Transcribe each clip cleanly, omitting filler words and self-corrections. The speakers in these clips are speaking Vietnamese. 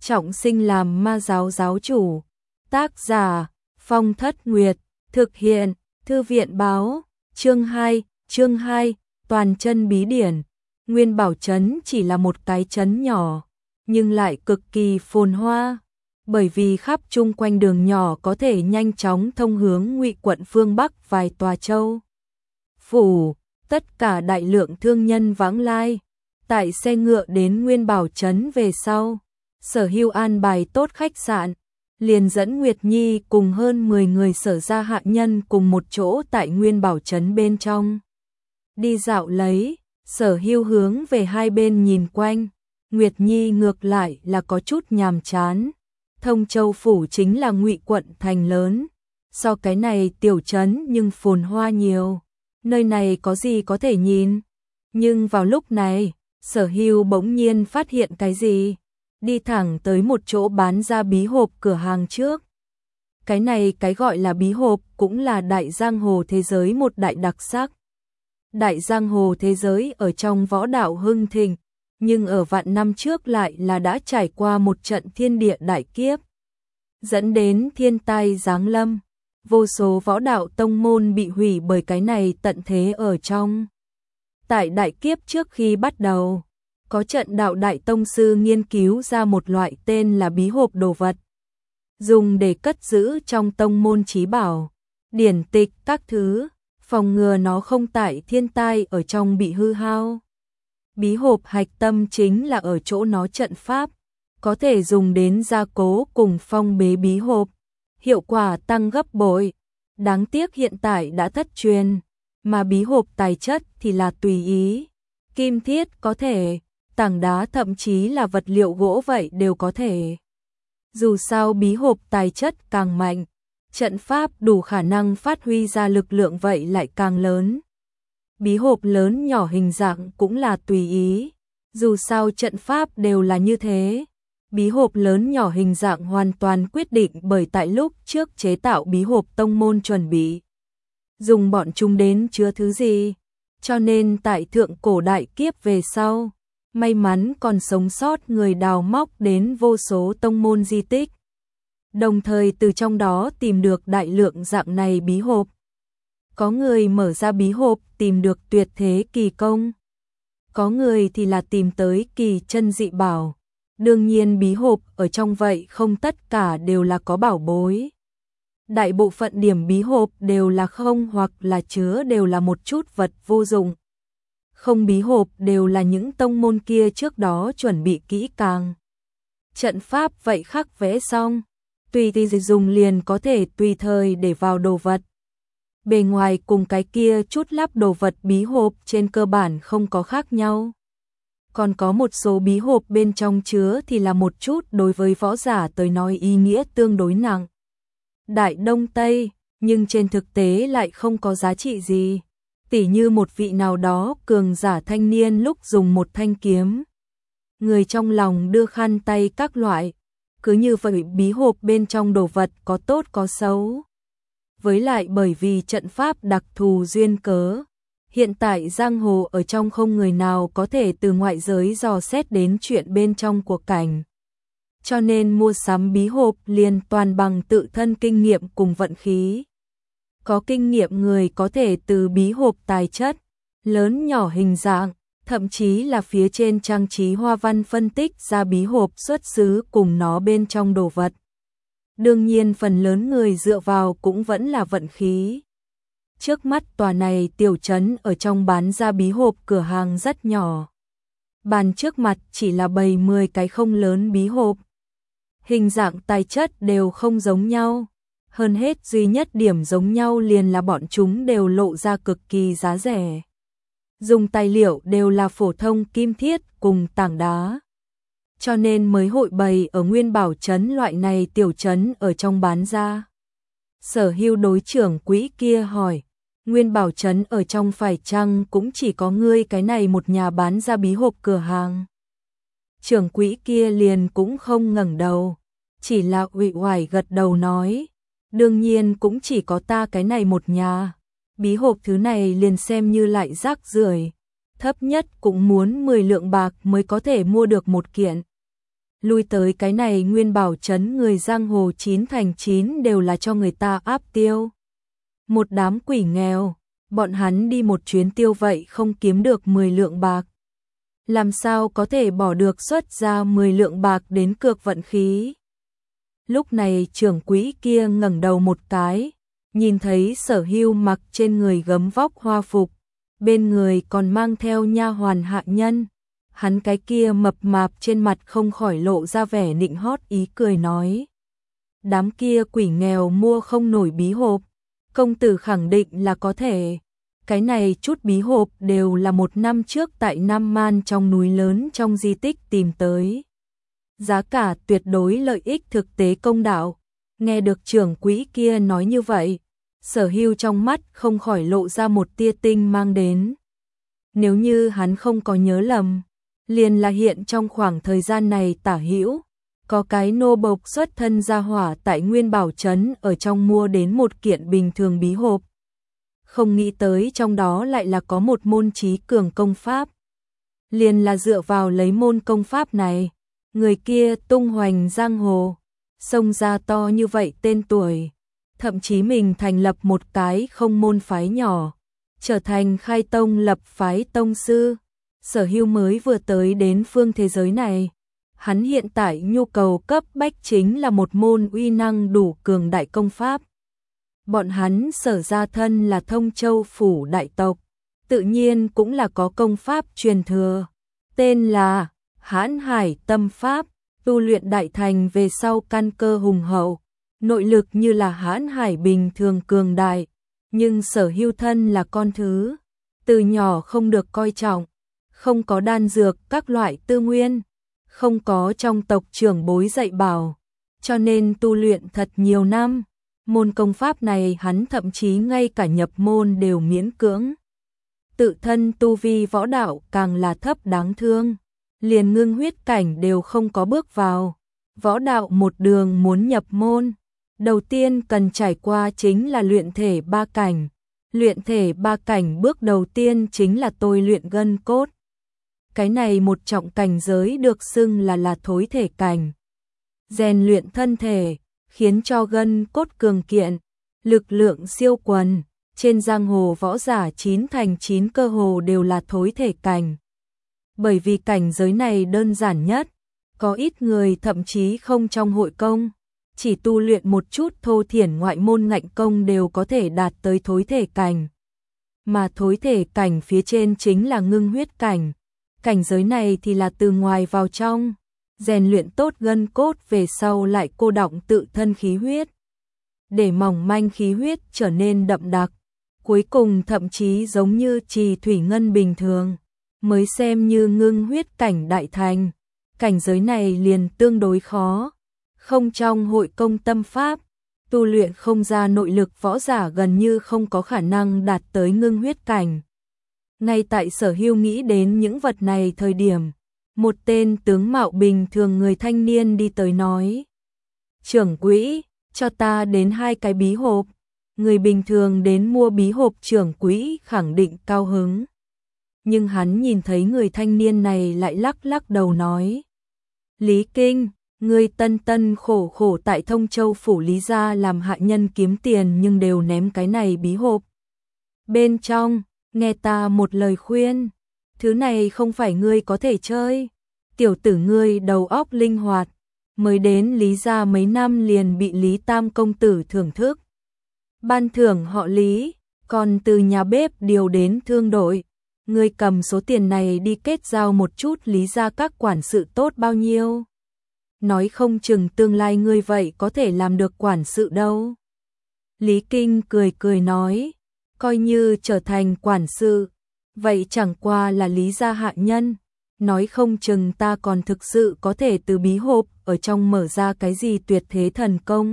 trọng sinh làm ma giáo giáo chủ. Tác giả Phong Thất Nguyệt, thực hiện Thư viện báo. Chương 2, toàn chân bí điển. Nguyên Bảo trấn chỉ là một cái trấn nhỏ, nhưng lại cực kỳ phồn hoa, bởi vì khắp chung quanh đường nhỏ có thể nhanh chóng thông hướng Ngụy quận phương Bắc vài tòa châu phủ, tất cả đại lượng thương nhân vãng lai. Tại xe ngựa đến Nguyên Bảo trấn về sau, Sở Hưu an bài tốt khách sạn, liền dẫn Nguyệt Nhi cùng hơn 10 người Sở gia hạ nhân cùng một chỗ tại Nguyên Bảo trấn bên trong đi dạo lấy. Sở Hưu hướng về hai bên nhìn quanh, Nguyệt Nhi ngược lại là có chút nhàm chán. Thông Châu phủ chính là Ngụy quận thành lớn, so cái này tiểu trấn nhưng phồn hoa nhiều, nơi này có gì có thể nhìn. Nhưng vào lúc này, Sở Hưu bỗng nhiên phát hiện cái gì, đi thẳng tới một chỗ bán ra bí hộp cửa hàng trước. Cái này cái gọi là bí hộp cũng là đại giang hồ thế giới một đại đặc sắc. Đại giang hồ thế giới ở trong võ đạo hưng thịnh, nhưng ở vạn năm trước lại là đã trải qua một trận thiên địa đại kiếp, dẫn đến thiên tai giáng lâm, vô số võ đạo tông môn bị hủy bởi cái này tận thế ở trong. Tại đại kiếp trước khi bắt đầu, có trận đạo đại tông sư nghiên cứu ra một loại tên là bí hộp đồ vật, dùng để cất giữ trong tông môn chí bảo, điển tịch các thứ, phòng ngừa nó không tại thiên tai ở trong bị hư hao. Bí hộp hạch tâm chính là ở chỗ nó trận pháp, có thể dùng đến gia cố cùng phong bế bí hộp, hiệu quả tăng gấp bội. Đáng tiếc hiện tại đã thất truyền, mà bí hộp tài chất thì là tùy ý, kim thiết có thể, tảng đá thậm chí là vật liệu gỗ vậy đều có thể. Dù sao bí hộp tài chất càng mạnh, trận pháp đủ khả năng phát huy ra lực lượng vậy lại càng lớn. Bí hộp lớn nhỏ hình dạng cũng là tùy ý, dù sao trận pháp đều là như thế. Bí hộp lớn nhỏ hình dạng hoàn toàn quyết định bởi tại lúc trước chế tạo bí hộp tông môn chuẩn bị dùng bọn chúng đến chứa thứ gì, cho nên tại thượng cổ đại kiếp về sau, may mắn còn sống sót người đào móc đến vô số tông môn di tích, đồng thời từ trong đó tìm được đại lượng dạng này bí hộp. Có người mở ra bí hộp tìm được tuyệt thế kỳ công, có người thì là tìm tới kỳ chân dị bảo. Đương nhiên bí hộp ở trong vậy không tất cả đều là có bảo bối. Đại bộ phận điểm bí hộp đều là không hoặc là chứa đều là một chút vật vô dụng. Không bí hộp đều là những tông môn kia trước đó chuẩn bị kỹ càng. Trận pháp vậy khắc vẽ xong, tùy thì dùng liền có thể tùy thời để vào đồ vật. Bề ngoài cùng cái kia chút lắp đồ vật bí hộp trên cơ bản không có khác nhau. Còn có một số bí hộp bên trong chứa thì là một chút đối với võ giả tới nói ý nghĩa tương đối nặng. Đại Đông Tây, nhưng trên thực tế lại không có giá trị gì. Tỉ như một vị nào đó cường giả thanh niên lúc dùng một thanh kiếm, người trong lòng đưa khăn tay các loại. Cứ như vậy bí hộp bên trong đồ vật có tốt có xấu. Với lại bởi vì trận pháp đặc thù duyên cớ, hiện tại giang hồ ở trong không người nào có thể từ ngoại giới dò xét đến chuyện bên trong cuộc cảnh. Cho nên mua sắm bí hộp liền toàn bằng tự thân kinh nghiệm cùng vận khí. Có kinh nghiệm người có thể từ bí hộp tài chất, lớn nhỏ hình dạng, thậm chí là phía trên trang trí hoa văn phân tích ra bí hộp xuất xứ cùng nó bên trong đồ vật. Đương nhiên phần lớn người dựa vào cũng vẫn là vận khí. Trước mắt tòa này tiểu trấn ở trong bán ra bí hộp cửa hàng rất nhỏ. Bàn trước mặt chỉ là bày 10 cái không lớn bí hộp. Hình dạng tài chất đều không giống nhau. Hơn hết duy nhất điểm giống nhau liền là bọn chúng đều lộ ra cực kỳ giá rẻ. Dùng tài liệu đều là phổ thông kim thiết cùng tảng đá. Cho nên mới hội bày ở Nguyên Bảo trấn loại này tiểu trấn ở trong bán ra. Sở Hưu đối trưởng quỹ kia hỏi, Nguyên Bảo trấn ở trong phải chăng cũng chỉ có ngươi cái này một nhà bán ra bí hộp cửa hàng? Trưởng quỹ kia liền cũng không ngẩng đầu, chỉ là uể oải gật đầu nói, đương nhiên cũng chỉ có ta cái này một nhà. Bí hộp thứ này liền xem như lại rác rưởi, thấp nhất cũng muốn 10 lượng bạc mới có thể mua được một kiện. lui tới cái này Nguyên Bảo trấn người giang hồ 9 thành 9 đều là cho người ta áp tiêu. Một đám quỷ nghèo, bọn hắn đi một chuyến tiêu vậy không kiếm được 10 lượng bạc. Làm sao có thể bỏ được xuất ra 10 lượng bạc đến cược vận khí. Lúc này trưởng quỹ kia ngẩng đầu một cái, nhìn thấy Sở Hưu mặc trên người gấm vóc hoa phục, bên người còn mang theo nha hoàn hạ nhân. Hắn cái kia mập mạp trên mặt không khỏi lộ ra vẻ nịnh hót ý cười nói. Đám kia quỷ nghèo mua không nổi bí hộp, công tử khẳng định là có thể. Cái này chút bí hộp đều là 1 năm trước tại Nam Man trong núi lớn trong di tích tìm tới. Giá cả tuyệt đối lợi ích thực tế công đạo. Nghe được trưởng quỹ kia nói như vậy, Sở Hưu trong mắt không khỏi lộ ra một tia tinh mang đến. Nếu như hắn không có nhớ lầm, liền là hiện trong khoảng thời gian này tả hữu, có cái nô bộc xuất thân gia hỏa tại Nguyên Bảo trấn ở trong mua đến một kiện bình thường bí hộp. Không nghĩ tới trong đó lại là có một môn trí cường công pháp. Liền là dựa vào lấy môn công pháp này, người kia tung hoành giang hồ, xông ra to như vậy tên tuổi, thậm chí mình thành lập một cái không môn phái nhỏ, trở thành khai tông lập phái tông sư. Sở Hưu mới vừa tới đến phương thế giới này, hắn hiện tại nhu cầu cấp bách chính là một môn uy năng đủ cường đại công pháp. Bọn hắn Sở gia thân là Thông Châu phủ đại tộc, tự nhiên cũng là có công pháp truyền thừa, tên là Hãn Hải Tâm Pháp, tu luyện đại thành về sau căn cơ hùng hậu, nội lực như là Hãn Hải bình thường cường đại, nhưng Sở Hưu thân là con thứ, từ nhỏ không được coi trọng, không có đan dược các loại tư nguyên, không có trong tộc trưởng bối dạy bảo, cho nên tu luyện thật nhiều năm. Môn công pháp này hắn thậm chí ngay cả nhập môn đều miễn cưỡng. Tự thân tu vi võ đạo càng là thấp đáng thương, liền ngưng huyết cảnh đều không có bước vào. Võ đạo một đường muốn nhập môn, đầu tiên cần trải qua chính là luyện thể 3 cảnh. Luyện thể 3 cảnh bước đầu tiên chính là tôi luyện gân cốt. Cái này một trọng cảnh giới được xưng là thối thể cảnh. Rèn luyện thân thể, khiến cho gân cốt cường kiện, lực lượng siêu quần, trên giang hồ võ giả 9 thành 9 cơ hồ đều là thối thể cảnh. Bởi vì cảnh giới này đơn giản nhất, có ít người thậm chí không trong hội công, chỉ tu luyện một chút thô thiển ngoại môn ngạnh công đều có thể đạt tới thối thể cảnh. Mà thối thể cảnh phía trên chính là ngưng huyết cảnh, cảnh giới này thì là từ ngoài vào trong, rèn luyện tốt gân cốt về sau lại cô đọng tự thân khí huyết, để mỏng manh khí huyết trở nên đậm đặc, cuối cùng thậm chí giống như trì thủy ngân bình thường, mới xem như ngưng huyết cảnh đại thành. Cảnh giới này liền tương đối khó, không trong hội công tâm pháp, tu luyện không ra nội lực võ giả gần như không có khả năng đạt tới ngưng huyết cảnh. Ngay tại Sở Hưu nghĩ đến những vật này thời điểm, một tên tướng mạo bình thường người thanh niên đi tới nói. Trưởng quỹ, cho ta đến 2 cái bí hộp. Người bình thường đến mua bí hộp trưởng quỹ khẳng định cao hứng. Nhưng hắn nhìn thấy người thanh niên này lại lắc lắc đầu nói. Lý Kinh, người tân tân khổ khổ tại Thông Châu phủ Lý gia làm hạ nhân kiếm tiền nhưng đều ném cái này bí hộp. Bên trong, nghe ta một lời khuyên. Thứ này không phải ngươi có thể chơi. Tiểu tử ngươi đầu óc linh hoạt, mới đến Lý gia mấy năm liền bị Lý Tam công tử thưởng thức. Ban thưởng họ Lý, còn từ nhà bếp điều đến thương đội. Ngươi cầm số tiền này đi kết giao một chút Lý gia các quản sự tốt bao nhiêu. Nói không chừng tương lai ngươi vậy có thể làm được quản sự đâu. Lý Kinh cười cười nói, coi như trở thành quản sự, vậy chẳng qua là Lý gia hạ nhân, nói không chừng ta còn thực sự có thể từ bí hộp ở trong mở ra cái gì tuyệt thế thần công.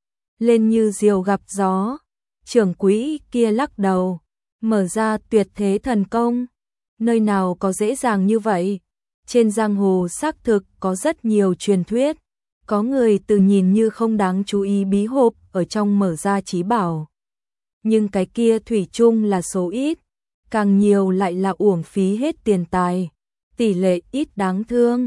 Lên như diều gặp gió, trưởng quỹ kia lắc đầu, mở ra tuyệt thế thần công, nơi nào có dễ dàng như vậy. Trên giang hồ xác thực có rất nhiều truyền thuyết, có người từ nhìn như không đáng chú ý bí hộp ở trong mở ra trí bảo. Nhưng cái kia thủy chung là số ít, càng nhiều lại là uổng phí hết tiền tài, tỷ lệ ít đáng thương.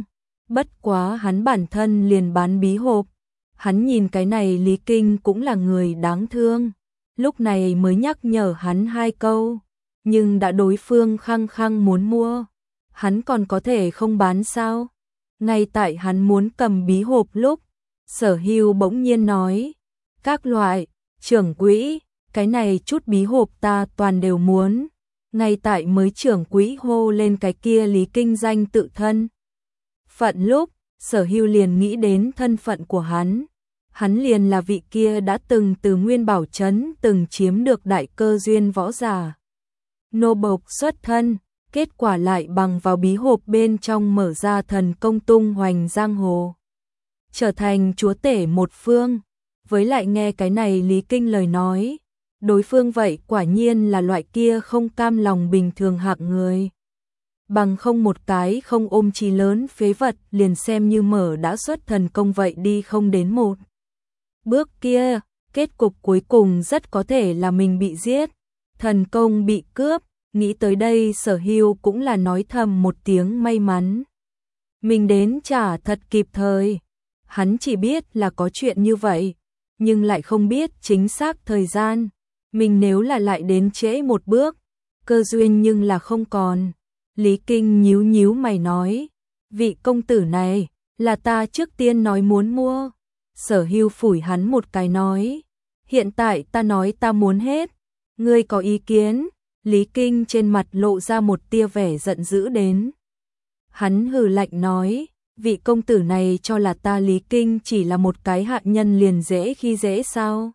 Bất quá hắn bản thân liền bán bí hộp. Hắn nhìn cái này Lý Kinh cũng là người đáng thương. Lúc này mới nhắc nhở hắn 2 câu. Nhưng đã đối phương khăng khăng muốn mua. Hắn còn có thể không bán sao? Ngay tại hắn muốn cầm bí hộp lúc, Sở Hưu bỗng nhiên nói. Các loại, trưởng quỹ, cái này chút bí hộp ta toàn đều muốn. Ngay tại mới trưởng quỹ hô lên cái kia Lý Kinh danh tự thân phận lúc, Sở Hưu liền nghĩ đến thân phận của hắn. Hắn liền là vị kia đã từng từ Nguyên Bảo Trấn từng chiếm được đại cơ duyên võ giả. Nô bộc xuất thân, kết quả lại bằng vào bí hộp bên trong mở ra thần công tung hoành giang hồ. Trở thành chúa tể một phương, với lại nghe cái này Lý Kinh lời nói. Đối phương vậy quả nhiên là loại kia không cam lòng bình thường hạng người. Bằng không một cái không ôm chí lớn phế vật liền xem như mở đã xuất thần công vậy đi không đến một bước kia, kết cục cuối cùng rất có thể là mình bị giết, thần công bị cướp. Nghĩ tới đây Sở Hưu cũng là nói thầm một tiếng may mắn. Mình đến trả thật kịp thời. Hắn chỉ biết là có chuyện như vậy, nhưng lại không biết chính xác thời gian. Mình nếu là lại đến trễ một bước, cơ duyên nhưng là không còn. Lý Kinh nhíu nhíu mày nói, vị công tử này, là ta trước tiên nói muốn mua. Sở Hưu phủi hắn một cái nói, hiện tại ta nói ta muốn hết, ngươi có ý kiến? Lý Kinh trên mặt lộ ra một tia vẻ giận dữ đến. Hắn hừ lạnh nói, vị công tử này cho là ta Lý Kinh chỉ là một cái hạ nhân liền dễ khi dễ sao?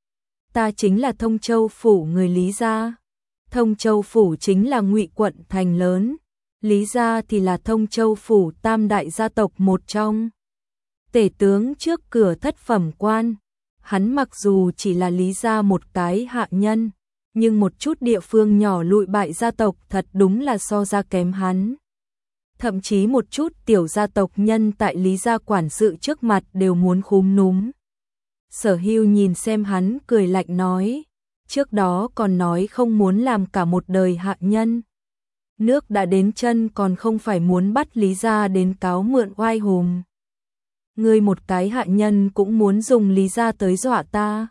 Ta chính là Thông Châu phủ người Lý gia. Thông Châu phủ chính là Ngụy quận thành lớn, Lý gia thì là Thông Châu phủ tam đại gia tộc một trong. Tể tướng trước cửa thất phẩm quan, hắn mặc dù chỉ là Lý gia một cái hạ nhân, nhưng một chút địa phương nhỏ lụi bại gia tộc thật đúng là so ra kém hắn. Thậm chí một chút tiểu gia tộc nhân tại Lý gia quản sự trước mặt đều muốn khúm núm. Sở Hưu nhìn xem hắn cười lạnh nói, trước đó còn nói không muốn làm cả một đời hạ nhân. Nước đã đến chân còn không phải muốn bắt Lý gia đến cáo mượn oai hùng. Ngươi một cái hạ nhân cũng muốn dùng Lý gia tới dọa ta.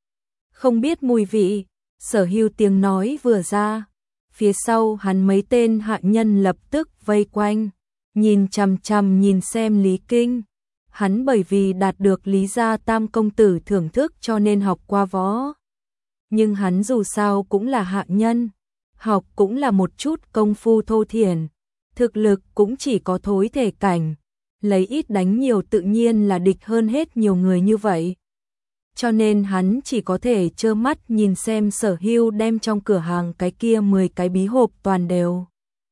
Không biết mùi vị. Sở Hưu tiếng nói vừa ra, phía sau hắn mấy tên hạ nhân lập tức vây quanh, nhìn chằm chằm nhìn xem Lý Kinh. Hắn bởi vì đạt được Lý gia tam công tử thưởng thức cho nên học qua võ. Nhưng hắn dù sao cũng là hạ nhân, học cũng là một chút công phu thô thiển, thực lực cũng chỉ có thối thể cảnh, lấy ít đánh nhiều tự nhiên là địch hơn hết nhiều người như vậy. Cho nên hắn chỉ có thể trơ mắt nhìn xem Sở Hưu đem trong cửa hàng cái kia 10 cái bí hộp toàn đều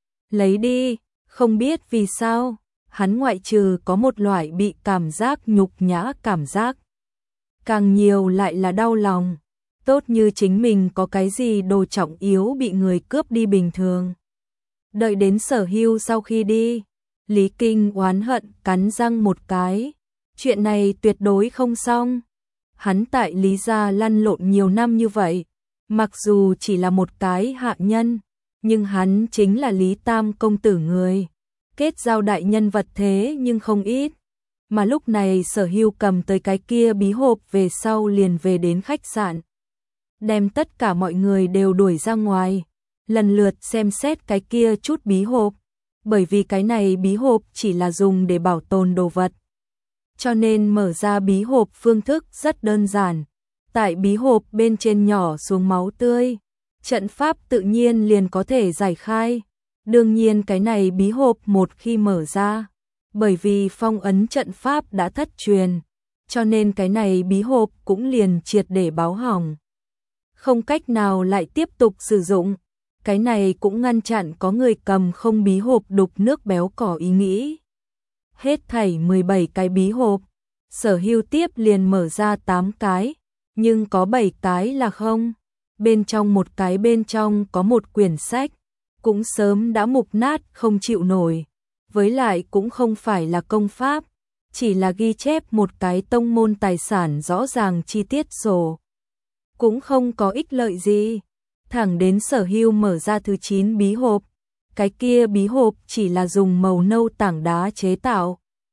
lấy đi, không biết vì sao, hắn ngoại trừ có một loại bị cảm giác nhục nhã cảm giác. Càng nhiều lại là đau lòng, tốt như chính mình có cái gì đồ trọng yếu bị người cướp đi bình thường. Đợi đến Sở Hưu sau khi đi, Lý Kinh oán hận cắn răng một cái, chuyện này tuyệt đối không xong. Hắn tại Lý gia lăn lộn nhiều năm như vậy, mặc dù chỉ là một cái hạ nhân, nhưng hắn chính là Lý Tam công tử người. Kết giao đại nhân vật thế nhưng không ít. Mà lúc này Sở Hưu cầm tới cái kia bí hộp về sau liền về đến khách sạn. Đem tất cả mọi người đều đuổi ra ngoài, lần lượt xem xét cái kia chút bí hộp. Bởi vì cái này bí hộp chỉ là dùng để bảo tồn đồ vật. Cho nên mở ra bí hộp phương thức rất đơn giản. Tại bí hộp bên trên nhỏ xuống máu tươi, trận pháp tự nhiên liền có thể giải khai. Đương nhiên cái này bí hộp một khi mở ra, bởi vì phong ấn trận pháp đã thất truyền, cho nên cái này bí hộp cũng liền triệt để báo hỏng. Không cách nào lại tiếp tục sử dụng. Cái này cũng ngăn chặn có người cầm không bí hộp đục nước béo cỏ ý nghĩ. Hết thảy 17 cái bí hộp, Sở Hưu tiếp liền mở ra 8 cái, nhưng có 7 cái là không. Bên trong một cái bên trong có một quyển sách, cũng sớm đã mục nát không chịu nổi. Với lại cũng không phải là công pháp, chỉ là ghi chép một cái tông môn tài sản rõ ràng chi tiết sổ. Cũng không có ích lợi gì. Thẳng đến Sở Hưu mở ra thứ 9 bí hộp, cái kia bí hộp chỉ là dùng màu nâu tảng đá chế tạo,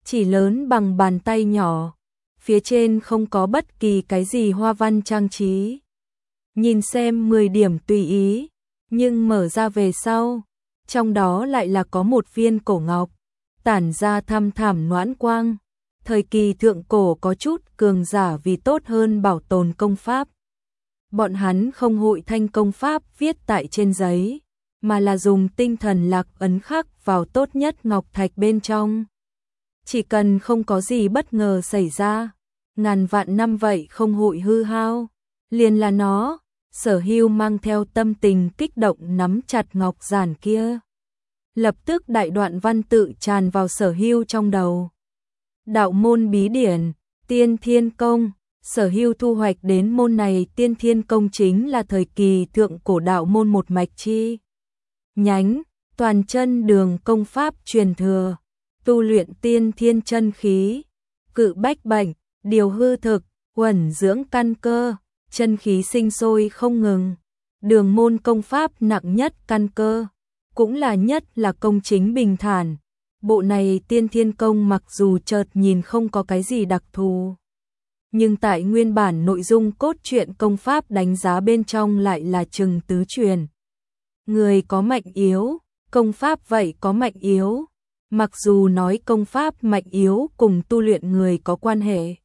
chỉ lớn bằng bàn tay nhỏ, phía trên không có bất kỳ cái gì hoa văn trang trí. Nhìn xem 10 điểm tùy ý, nhưng mở ra về sau, trong đó lại là có một viên cổ ngọc, tản ra thăm thẳm noãn quang. Thời kỳ thượng cổ có chút cường giả vì tốt hơn bảo tồn công pháp. Bọn hắn không hội thanh công pháp viết tại trên giấy, mà là dùng tinh thần lạc ấn khắc vào tốt nhất ngọc thạch bên trong. Chỉ cần không có gì bất ngờ xảy ra, ngàn vạn năm vậy không hội hư hao, liền là nó. Sở Hưu mang theo tâm tình kích động nắm chặt ngọc giản kia. Lập tức đại đoạn văn tự tràn vào Sở Hưu trong đầu. Đạo môn bí điển, Tiên Thiên Công. Sở Hưu thu hoạch đến môn này Tiên Thiên Công chính là thời kỳ thượng cổ đạo môn một mạch chi nhánh, toàn chân đường công pháp truyền thừa, tu luyện tiên thiên chân khí, cự bách bệnh, điều hư thực, uẩn dưỡng căn cơ, chân khí sinh sôi không ngừng. Đường môn công pháp nặng nhất căn cơ, cũng là nhất là công chính bình thản. Bộ này Tiên Thiên Công mặc dù chợt nhìn không có cái gì đặc thù, nhưng tại nguyên bản nội dung cốt truyện công pháp đánh giá bên trong lại là chừng tứ truyền. Người có mạnh yếu, công pháp vậy có mạnh yếu. Mặc dù nói công pháp mạnh yếu cùng tu luyện người có quan hệ.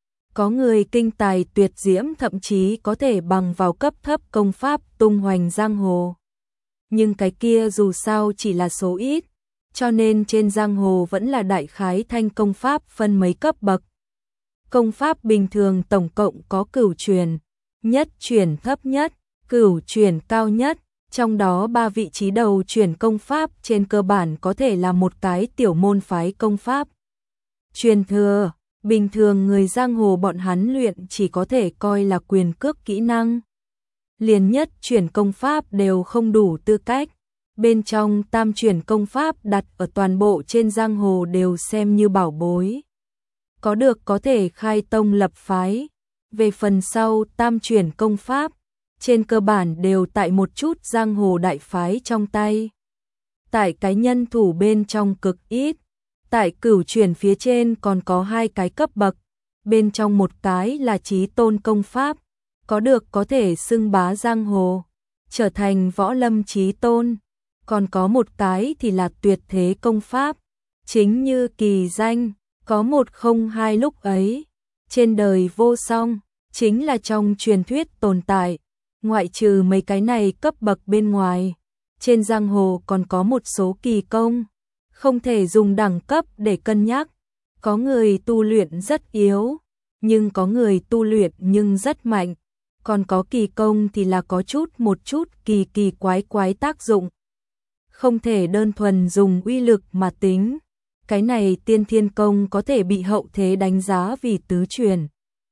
Có người kinh tài tuyệt diễm thậm chí có thể bằng vào cấp thấp công pháp tung hoành giang hồ. Nhưng cái kia dù sao chỉ là số ít, cho nên trên giang hồ vẫn là đại khái thanh công pháp phân mấy cấp bậc. Công pháp bình thường tổng cộng có cửu truyền, nhất truyền thấp nhất, cửu truyền cao nhất, trong đó 3 vị trí đầu truyền công pháp trên cơ bản có thể là một cái tiểu môn phái công pháp. Truyền thừa, bình thường người giang hồ bọn hắn luyện chỉ có thể coi là quyền cước kỹ năng. Liền nhất truyền công pháp đều không đủ tư cách. Bên trong tam truyền công pháp đặt ở toàn bộ trên giang hồ đều xem như bảo bối. Có được có thể khai tông lập phái. Về phần sau tam truyền công pháp, trên cơ bản đều tại một chút giang hồ đại phái trong tay. Tại cái nhân thủ bên trong cực ít. Tại cửu truyền phía trên còn có 2 cái cấp bậc. Bên trong một cái là chí tôn công pháp, có được có thể xưng bá giang hồ, trở thành võ lâm chí tôn. Còn có một cái thì là tuyệt thế công pháp, chính như kỳ danh, có 102 lúc ấy. Trên đời vô song, chính là trong truyền thuyết tồn tại. Ngoại trừ mấy cái này cấp bậc bên ngoài, trên giang hồ còn có một số kỳ công, không thể dùng đẳng cấp để cân nhắc. Có người tu luyện rất yếu, nhưng có người tu luyện nhưng rất mạnh. Còn có kỳ công thì là có một chút kỳ quái tác dụng. Không thể đơn thuần dùng uy lực mà tính. Cái này Tiên Thiên Công có thể bị hậu thế đánh giá vì tứ truyền.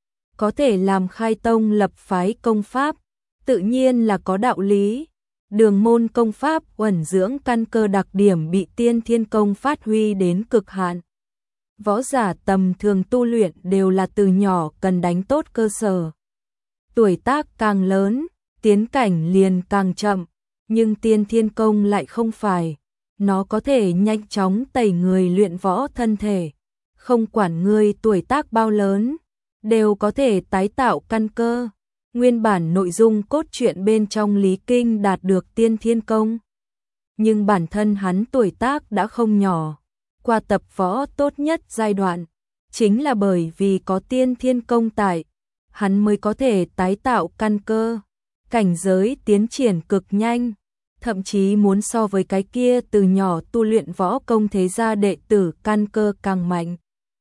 Có thể làm khai tông lập phái công pháp, tự nhiên là có đạo lý. Đường môn công pháp uẩn dưỡng căn cơ đặc điểm bị Tiên Thiên Công phát huy đến cực hạn. Võ giả tầm thường tu luyện đều là từ nhỏ cần đánh tốt cơ sở. Tuổi tác càng lớn, tiến cảnh liền càng chậm, nhưng Tiên Thiên Công lại không phải. Nó có thể nhanh chóng tẩy người luyện võ thân thể, không quản người tuổi tác bao lớn, đều có thể tái tạo căn cơ. Nguyên bản nội dung cốt truyện bên trong Lý Kinh đạt được Tiên Thiên Công, nhưng bản thân hắn tuổi tác đã không nhỏ, qua tập võ tốt nhất giai đoạn, chính là bởi vì có Tiên Thiên Công tại, hắn mới có thể tái tạo căn cơ, cảnh giới tiến triển cực nhanh, thậm chí muốn so với cái kia từ nhỏ tu luyện võ công thế gia đệ tử căn cơ càng mạnh.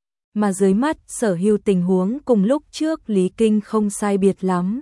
Mà dưới mắt Sở Hưu tình huống cùng lúc trước Lý Kinh không sai biệt lắm.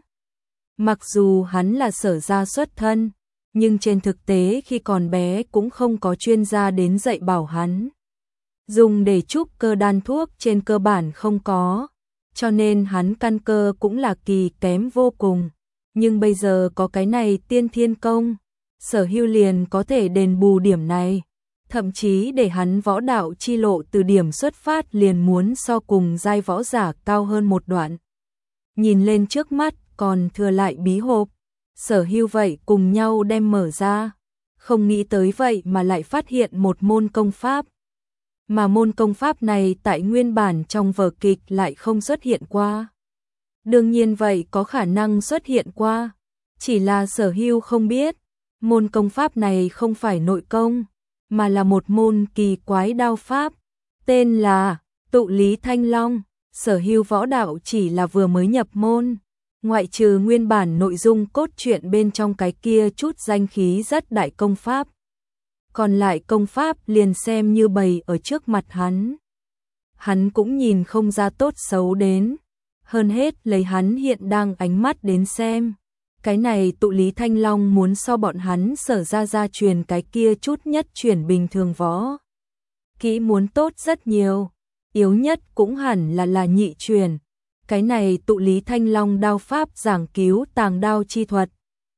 Mặc dù hắn là Sở gia xuất thân, nhưng trên thực tế khi còn bé cũng không có chuyên gia đến dạy bảo hắn. Dùng để trúc cơ đan thuốc trên cơ bản không có, cho nên hắn căn cơ cũng là kỳ kém vô cùng. Nhưng bây giờ có cái này Tiên Thiên Công, Sở Hưu liền có thể đền bù điểm này, thậm chí để hắn võ đạo chi lộ từ điểm xuất phát liền muốn so cùng giai võ giả cao hơn một đoạn. Nhìn lên trước mắt còn thừa lại bí hộp, Sở Hưu vậy cùng nhau đem mở ra, không nghĩ tới vậy mà lại phát hiện một môn công pháp. mà môn công pháp này tại nguyên bản trong vở kịch lại không xuất hiện qua. Đương nhiên vậy có khả năng xuất hiện qua, chỉ là Sở Hưu không biết, môn công pháp này không phải nội công, mà là một môn kỳ quái đao pháp, tên là Tụ Lý Thanh Long. Sở Hưu võ đạo chỉ là vừa mới nhập môn, ngoại trừ nguyên bản nội dung cốt truyện bên trong cái kia chút danh khí rất đại công pháp. Còn lại công pháp liền xem như bày ở trước mặt hắn. Hắn cũng nhìn không ra tốt xấu đến, hơn hết lấy hắn hiện đang ánh mắt đến xem. Cái này Tụ Lý Thanh Long muốn so bọn hắn Sở ra gia truyền cái kia chút nhất truyền bình thường võ kỹ muốn tốt rất nhiều, yếu nhất cũng hẳn là nhị truyền. Cái này Tụ Lý Thanh Long đao pháp giảng cứu tàng đao chi thuật.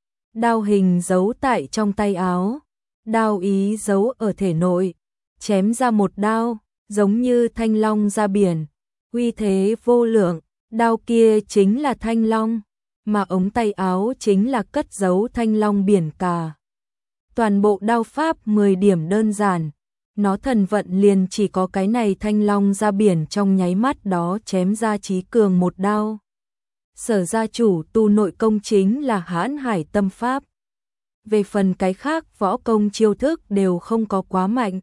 Đao hình giấu tại trong tay áo, đao ý giấu ở thể nội, chém ra một đao, giống như thanh long ra biển, uy thế vô lượng, đao kia chính là thanh long, mà ống tay áo chính là cất giấu thanh long biển cả. Toàn bộ đao pháp 10 điểm đơn giản, nó thần vận liền chỉ có cái này thanh long ra biển trong nháy mắt đó chém ra chí cường một đao. Sở gia chủ tu nội công chính là Hãn Hải Tâm Pháp. Về phần cái khác võ công chiêu thức đều không có quá mạnh,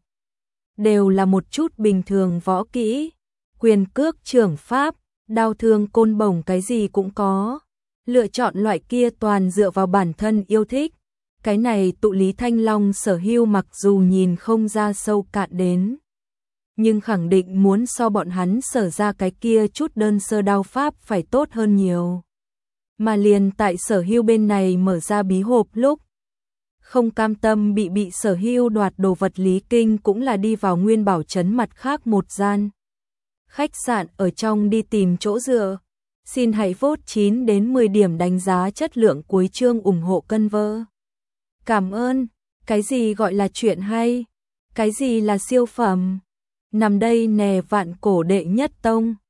đều là một chút bình thường võ kỹ, quyền cước trưởng pháp, đao thương côn bổng cái gì cũng có. Lựa chọn loại kia toàn dựa vào bản thân yêu thích. Cái này Tụ Lý Thanh Long Sở Hưu mặc dù nhìn không ra sâu cạn đến, nhưng khẳng định muốn so bọn hắn Sở ra cái kia chút đơn sơ đao pháp phải tốt hơn nhiều. Mà liền tại Sở Hưu bên này mở ra bí hộp lúc, không cam tâm bị Sở Hưu đoạt đồ vật Lý Kinh cũng là đi vào Nguyên Bảo trấn mặt khác một gian khách sạn ở trong đi tìm chỗ dựa. Xin hãy vote 9 đến 10 điểm đánh giá chất lượng cuối chương ủng hộ cân vơ. Cảm ơn. Cái gì gọi là chuyện hay? Cái gì là siêu phẩm? Nằm đây nè vạn cổ đệ nhất tông.